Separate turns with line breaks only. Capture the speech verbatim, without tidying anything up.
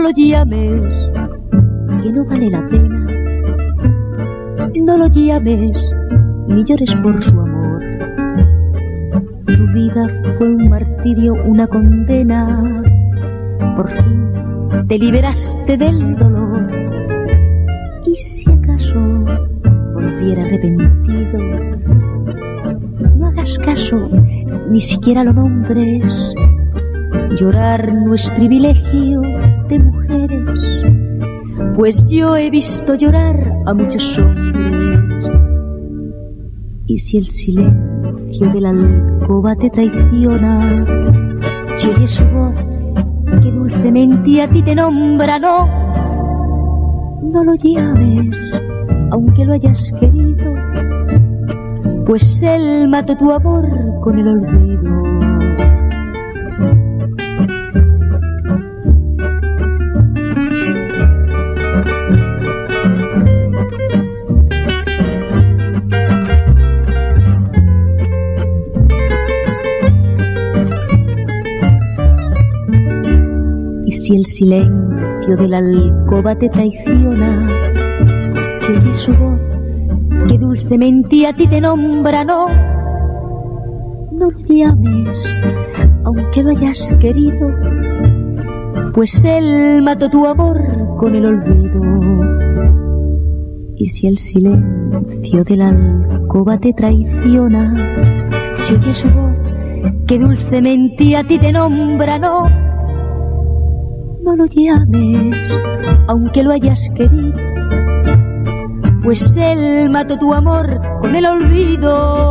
lo llames, que no vale la pena. No lo llames, ni llores por su amor. Tu vida fue un martirio, una condena. Por fin te liberaste del dolor. Y si acaso volviera arrepentido, no hagas caso, ni siquiera lo nombres. Llorar no es privilegio de mujeres, pues yo he visto llorar a muchos hombres. Y si el silencio de la alcoba te traiciona, si oyes su voz que dulcemente a ti te nombra, no, no lo llames, aunque lo hayas querido, pues él mató tu amor con el olvido. Si el silencio de la alcoba te traiciona, si oyes su voz que dulcemente a ti te nombra, no, no lo llames, aunque lo hayas querido, pues él mató tu amor con el olvido. Y si el silencio de la alcoba te traiciona, si oyes su voz que dulcemente a ti te nombra, no, no lo llames, aunque lo hayas querido, pues él mató tu amor con el olvido.